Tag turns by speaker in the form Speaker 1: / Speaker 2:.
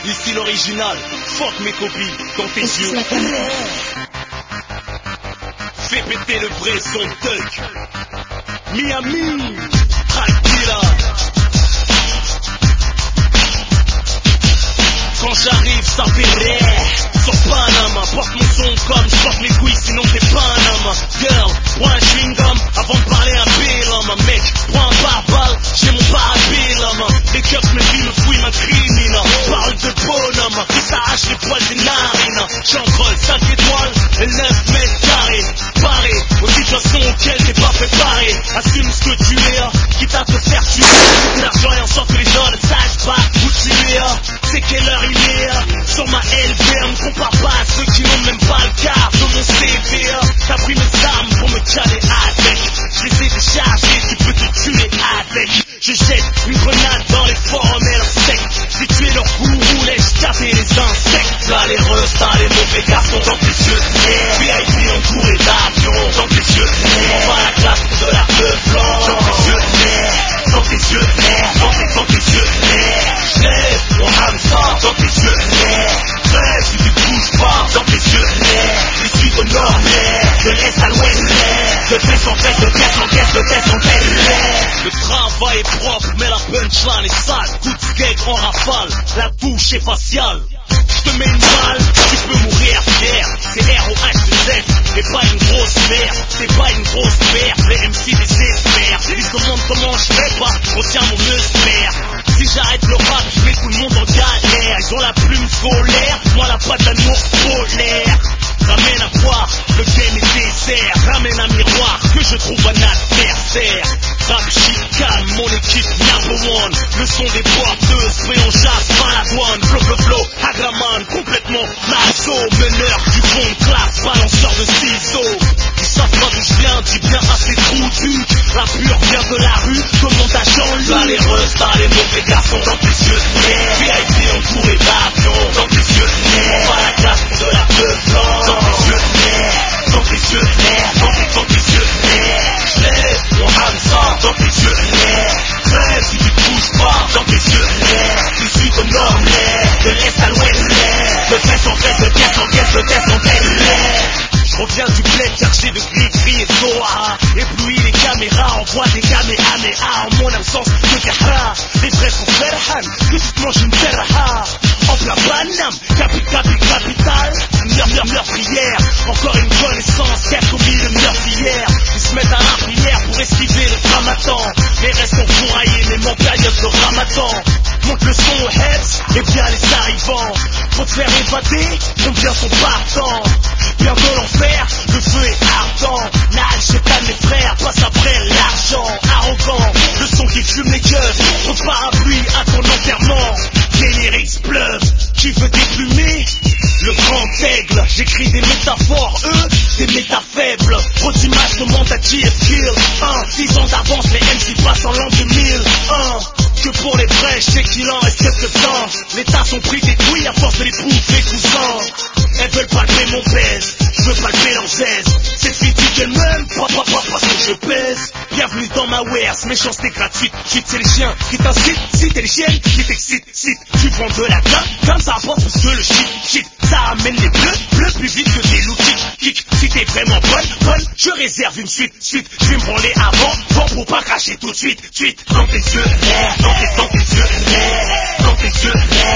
Speaker 1: Ici l'original, fuck mes copies dans tes yeux. Fais péter le vrai son Tuck. Miami, tranquilla. Quand j'arrive, ça fait rire. Sur Panama, porte mon son comme j'porte mes couilles, sinon t'es Panama. Girl, prends un chewing gum avant de parler un bill, mec. Prends un pare-balles, j'ai mon parapluie, les cups, mes filles me fouillent, ma crimine. Parle de bonhomme, qui s'arrache les poils des narines. J'enrôle 5 étoiles et 9 mètres carrés. Paré aux situations auxquelles t'es pas préparé. Assume ce que tu es, quitte à te faire tuer. Beaucoup d'argent et en sorte que les gens ne sachent pas où tu es. C'est quelle heure il est, sur ma LV, me compare pas à ceux qui n'ont même pas le quart de mon CV. T'as pris mes armes pour me caler avec. Je les ai déchargées, tu peux te tuer avec. Je jette une grenade dans les forums et leurs sectes. Si tu es leur gourou, laisse taper les insectes. T'as les russes, t'as les mauvais garçons dans tes yeux. VIP entouré d'avions dans tes yeux. On va à la classe de la feu blanc dans tes yeux. Dans tes yeux, dans tes yeux. J'lève mon hamster dans tes yeux. Rêve si tu bouges pas dans tes yeux. Je suis au nord, de l'est à l'ouest. De tête en tête, de tête en tête, de tête en tête. Le travail est propre, mais la punchline est sale. Coup de skate en rafale, la touche est faciale. Je te mets une balle, tu peux mourir fier. C'est ROH2Z, et pas une grosse merde. C'est pas une grosse merde, les MC désespèrent. Ils se demandent comment je fais pas, retiens mon musclaire. Si j'arrête le rap, je mets tout le monde en galère. Ils ont la plume scolaire, moi la patte d'amour polaire. Ramène à boire, le game est désert. Ramène un miroir, que je trouve un adversaire. Rap chicane, mon équipe number one. Le son des porteuses, mais on chasse pas la douane. Flow, agraman, complètement maso. Meneur du fond de classe, balanceur de ciseaux. Ils savent pas d'où je viens, dis bien à ces trous du. La pure vient de la rue, demande à Jean-Luc. T'as les russes, t'as les mauvais garçons dans tes yeux. VIP entouré d'avions dans tes yeux. On va à la classe de la feu blanc dans tes yeux. Dans tes yeux, dans tes yeux. J'lève mon hamster dans tes yeux. Rêve si tu bouges pas dans tes yeux. Tu suis au nord, de l'est à l'ouest. De tête en tête, de tête en tête, de tête en tête. Je reviens du bled chercher de gris et Zohara. Éblouis les caméras, envoie des kamehameha. En mon absence de Kahra. Les vrais sont Ferhan, que tu te manges une terra. En plein Paname, capitale. Meurtrière, encore une connaissance qui a commis le meurtre hier. Ils se mettent à la prière pour esquiver le dramaton. Les restes sont fourraillés, même en période de ramadan. Monte le son aux heads, et bien les arrivants. Pour te faire évader, combien sont partants. Bientôt l'enfer, le feu est ardent. Nage, chétane mes frères, passe après l'argent. Arrogant, le son qui fume les keufs. Trop parapluie à ton enterrement. Générique pleuve, qui veut déplumer le grand aigle. J'écris des métaphores, eux, des méta faibles. Trop d'images demandent à Kill. 10 ans d'avance, les MC passent en l'an 2000. Que pour les vrais, je sais qu'il en reste quelques temps. Les tas sont pris des couilles à force de les bouffer cousins. Elles veulent palper mon pèse, je veux palper leur zèze. Cette fille dit qu'elle m'aime, pas parce que je pèse. Bienvenue dans ma wares, méchanceté gratuite. C'est les chiens qui t'incitent, si t'es les chiennes qui t'excitent. Tu vends de la gomme, comme ça rapporte plus que le shit. Ça amène les bleus plus vite que des loups kick. Si t'es vraiment bonne, je réserve une suite. Je vais me branler avant pour pas cracher tout de suite. Dans tes yeux, dans tes yeux, dans tes yeux.